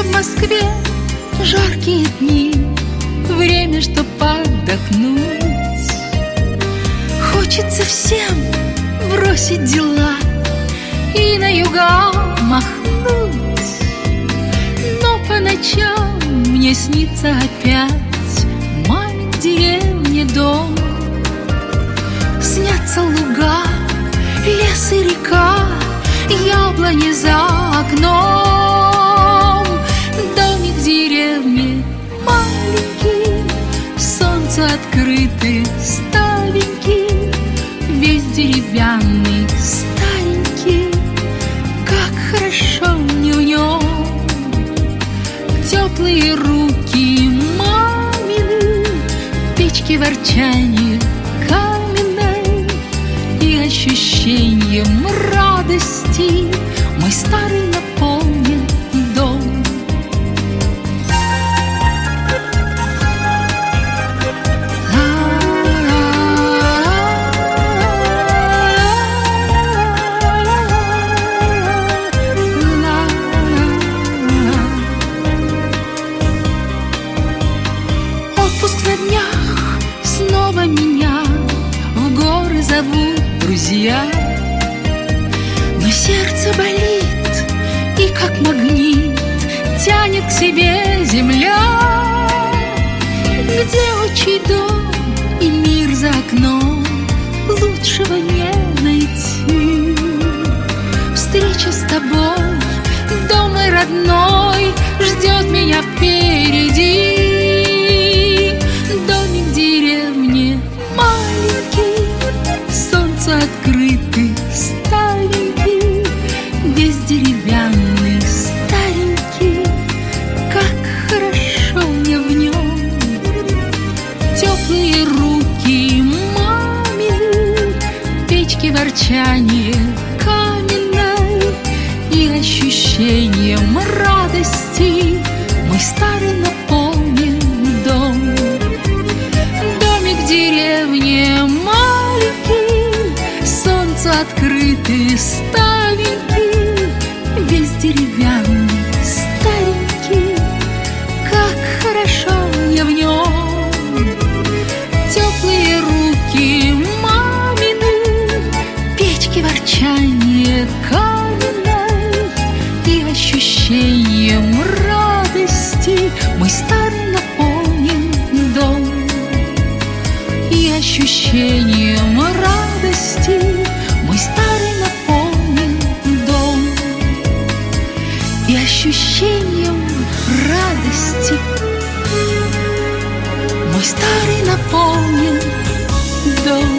в Москве жаркие дни, время, чтоб отдохнуть. Хочется всем бросить дела и на юга махнуть. Но по ночам мне снится опять мамин в деревне дом. Снятся луга, лес и река, яблони за окном. Домик в деревне маленький, солнце открытый, старенький, весь деревянный, старенький. Как хорошо мне в нем. Теплые руки мамины, печки ворчанье каменной и ощущением радости мой старый наполнен дом. Отпуск на днях, снова меня в горы зовут друзья. Но сердце болит и как магнит тянет к себе земля, где отчий дом и мир за окном, лучшего не найти. Встреча с тобой, дом мой родной, ждет меня впереди. Домик в деревне маленький, солнце открытый, старенький, весь деревянный, старенький. Как хорошо мне в нем. Теплые руки мамины, печки ворчанье каменной и ощущением радости мой старый наполнен дом. Домик в деревне маленький, солнце открытый, старенький, весь деревянный, старенький. Как хорошо мне в нем. Теплые руки мамины, печки ворчанье каменной и ощущением радости мой старый наполнен дом. И ощущением радости мой старый наполнен дом. И ощущением радости мой старый наполнен дом.